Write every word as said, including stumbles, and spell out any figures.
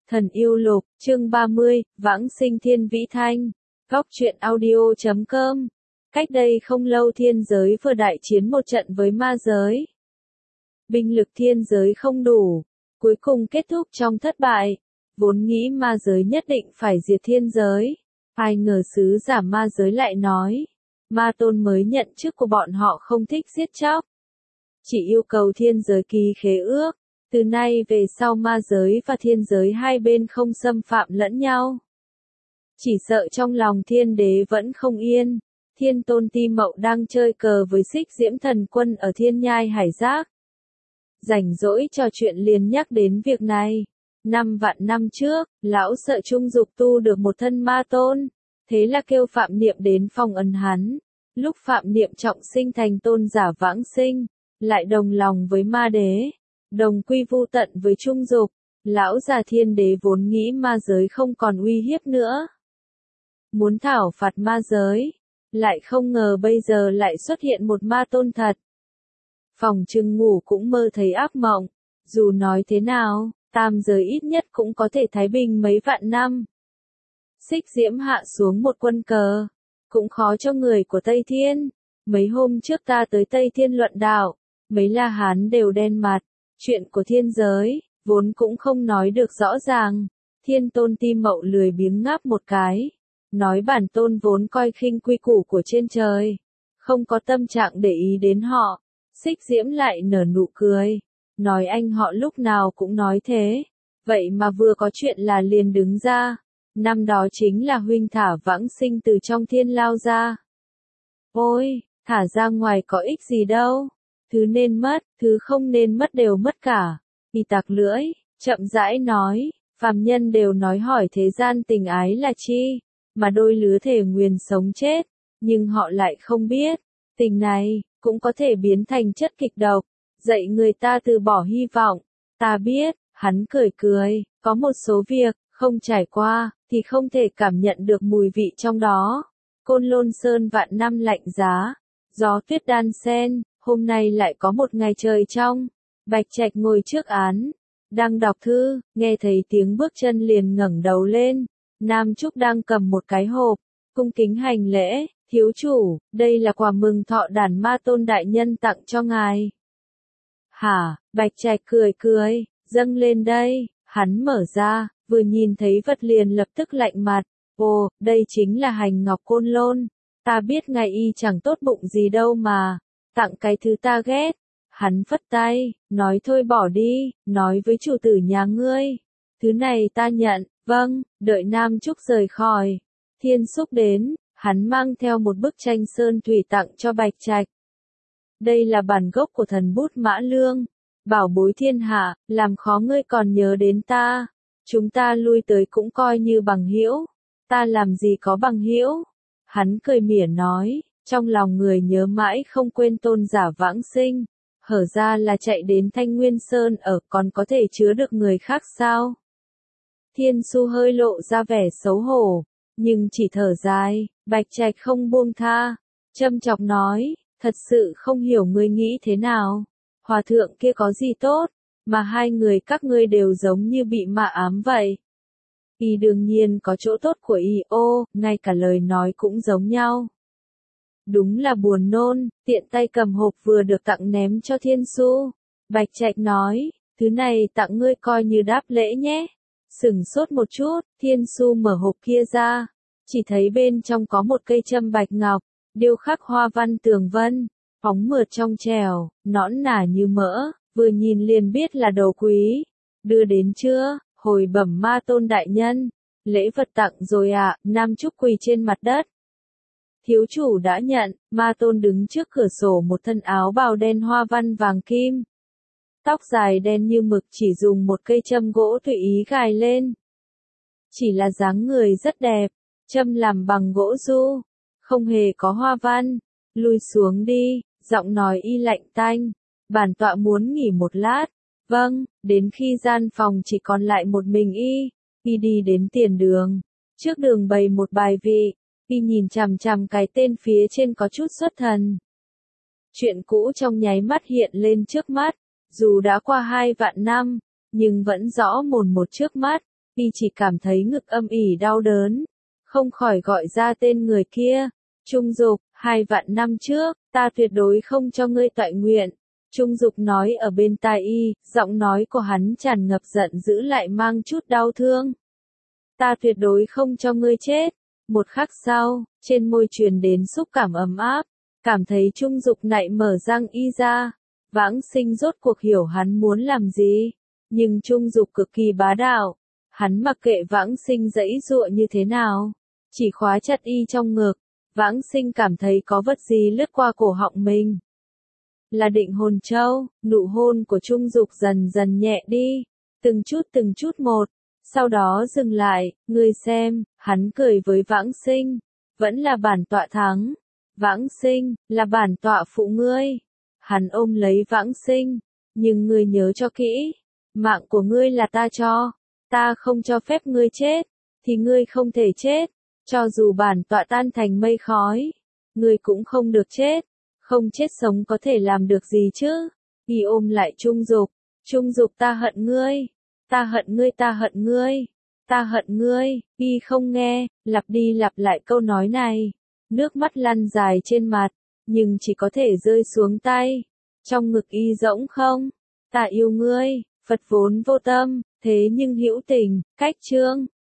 Thần yêu lục, chương ba mươi, Vãng sinh thiên vĩ thanh. Góc truyện audio chấm com. Cách đây không lâu thiên giới vừa đại chiến một trận với ma giới. Binh lực thiên giới không đủ, cuối cùng kết thúc trong thất bại. Vốn nghĩ ma giới nhất định phải diệt thiên giới. Ai ngờ sứ giả ma giới lại nói, ma tôn mới nhận chức của bọn họ không thích giết chóc. Chỉ yêu cầu thiên giới ký khế ước. Từ nay về sau ma giới và thiên giới hai bên không xâm phạm lẫn nhau. Chỉ sợ trong lòng thiên đế vẫn không yên. Thiên tôn Ti Mậu đang chơi cờ với Xích Diễm Thần Quân ở thiên nhai hải giác. Rảnh rỗi trò chuyện liền nhắc đến việc này. Năm vạn năm trước, lão sợ Trung Dục tu được một thân ma tôn. Thế là kêu Phạm Niệm đến phong ấn hắn. Lúc Phạm Niệm trọng sinh thành tôn giả vãng sinh, lại đồng lòng với ma đế. Đồng quy vu tận với Trung Dục, lão già thiên đế vốn nghĩ ma giới không còn uy hiếp nữa. Muốn thảo phạt ma giới, lại không ngờ bây giờ lại xuất hiện một ma tôn thật. Phòng trưng ngủ cũng mơ thấy ác mộng, dù nói thế nào, tam giới ít nhất cũng có thể thái bình mấy vạn năm. Xích Diễm hạ xuống một quân cờ, cũng khó cho người của Tây Thiên. Mấy hôm trước ta tới Tây Thiên luận đạo, mấy La Hán đều đen mặt. Chuyện của thiên giới, vốn cũng không nói được rõ ràng. Thiên tôn Ti Mậu lười biếng ngáp một cái. Nói bản tôn vốn coi khinh quy củ của trên trời. Không có tâm trạng để ý đến họ. Xích Diễm lại nở nụ cười. Nói anh họ lúc nào cũng nói thế. Vậy mà vừa có chuyện là liền đứng ra. Năm đó chính là huynh thả vãng sinh từ trong thiên lao ra. Ôi, thả ra ngoài có ích gì đâu. Thứ nên mất, thứ không nên mất đều mất cả. Y tặc lưỡi, chậm rãi nói, phàm nhân đều nói hỏi thế gian tình ái là chi, mà đôi lứa thể nguyền sống chết, nhưng họ lại không biết, tình này, cũng có thể biến thành chất kịch độc, dạy người ta từ bỏ hy vọng. Ta biết, hắn cười cười, có một số việc, không trải qua, thì không thể cảm nhận được mùi vị trong đó. Côn Lôn Sơn vạn năm lạnh giá, gió tuyết đan sen. Hôm nay lại có một ngày trời trong. Bạch Trạch ngồi trước án, đang đọc thư, nghe thấy tiếng bước chân liền ngẩng đầu lên. Nam Trúc đang cầm một cái hộp, cung kính hành lễ, thiếu chủ, đây là quà mừng thọ đàn ma tôn đại nhân tặng cho ngài. Hả, Bạch Trạch cười cười, dâng lên đây, hắn mở ra, vừa nhìn thấy vật liền lập tức lạnh mặt. Ồ, đây chính là hành ngọc Côn Lôn, ta biết ngài y chẳng tốt bụng gì đâu mà. Tặng cái thứ ta ghét. Hắn phất tay, nói thôi bỏ đi, nói với chủ tử nhà ngươi. Thứ này ta nhận, vâng, đợi Nam Trúc rời khỏi. Thiên Xúc đến, hắn mang theo một bức tranh sơn thủy tặng cho Bạch Trạch. Đây là bản gốc của thần bút Mã Lương. Bảo bối thiên hạ, làm khó ngươi còn nhớ đến ta. Chúng ta lui tới cũng coi như bằng hữu. Ta làm gì có bằng hữu? Hắn cười mỉa nói. Trong lòng người nhớ mãi không quên tôn giả vãng sinh, hở ra là chạy đến Thanh Nguyên Sơn ở còn có thể chứa được người khác sao? Thiên Su hơi lộ ra vẻ xấu hổ, nhưng chỉ thở dài, Bạch Trạch không buông tha, châm chọc nói, thật sự không hiểu ngươi nghĩ thế nào, hòa thượng kia có gì tốt, mà hai người các ngươi đều giống như bị ma ám vậy. Y đương nhiên có chỗ tốt của y, ô, ngay cả lời nói cũng giống nhau. Đúng là buồn nôn, tiện tay cầm hộp vừa được tặng ném cho Thiên Su. Bạch Trạch nói, thứ này tặng ngươi coi như đáp lễ nhé. Sửng sốt một chút, Thiên Su mở hộp kia ra. Chỉ thấy bên trong có một cây châm bạch ngọc, điêu khắc hoa văn tường vân, phóng mượt trong trẻo, nõn nả như mỡ, vừa nhìn liền biết là đồ quý. Đưa đến chưa, hồi bẩm ma tôn đại nhân. Lễ vật tặng rồi ạ, à, Nam Trúc quỳ trên mặt đất. Thiếu chủ đã nhận, ma tôn đứng trước cửa sổ một thân áo bào đen hoa văn vàng kim. Tóc dài đen như mực chỉ dùng một cây châm gỗ tùy ý gài lên. Chỉ là dáng người rất đẹp, châm làm bằng gỗ du, không hề có hoa văn. Lui xuống đi, giọng nói y lạnh tanh. Bản tọa muốn nghỉ một lát. Vâng, đến khi gian phòng chỉ còn lại một mình y, y đi đến tiền đường. Trước đường bày một bài vị. Y nhìn chằm chằm cái tên phía trên có chút xuất thần. Chuyện cũ trong nháy mắt hiện lên trước mắt, dù đã qua hai vạn năm, nhưng vẫn rõ mồn một trước mắt. Y chỉ cảm thấy ngực âm ỉ đau đớn, không khỏi gọi ra tên người kia. Trung Dục, hai vạn năm trước, ta tuyệt đối không cho ngươi toại nguyện. Trung Dục nói ở bên tai Y, giọng nói của hắn tràn ngập giận dữ lại mang chút đau thương. Ta tuyệt đối không cho ngươi chết. Một khắc sau, trên môi truyền đến xúc cảm ấm áp, cảm thấy Trung Dục nại mở răng Y ra. Vãng Sinh rốt cuộc hiểu hắn muốn làm gì, nhưng Trung Dục cực kỳ bá đạo. Hắn mặc kệ Vãng Sinh giãy giụa như thế nào, chỉ khóa chặt Y trong ngực. Vãng Sinh cảm thấy có vật gì lướt qua cổ họng mình. Là Định Hồn Châu. Nụ hôn của Trung Dục dần dần nhẹ đi, từng chút từng chút một, sau đó dừng lại. Ngươi xem, hắn cười với Vãng Sinh, vẫn là bản tọa thắng. Vãng Sinh, là bản tọa phụ ngươi. Hắn ôm lấy Vãng Sinh, nhưng ngươi nhớ cho kỹ, mạng của ngươi là ta cho, ta không cho phép ngươi chết, thì ngươi không thể chết. Cho dù bản tọa tan thành mây khói, ngươi cũng không được chết. Không chết sống có thể làm được gì chứ? Y ôm lại Trung Dục. Trung Dục, ta hận ngươi. Ta hận ngươi, ta hận ngươi. Ta hận ngươi. Y không nghe, lặp đi lặp lại câu nói này. Nước mắt lăn dài trên mặt, nhưng chỉ có thể rơi xuống tay. Trong ngực Y rỗng không. Ta yêu ngươi. Phật vốn vô tâm, thế nhưng hữu tình. Cách chương.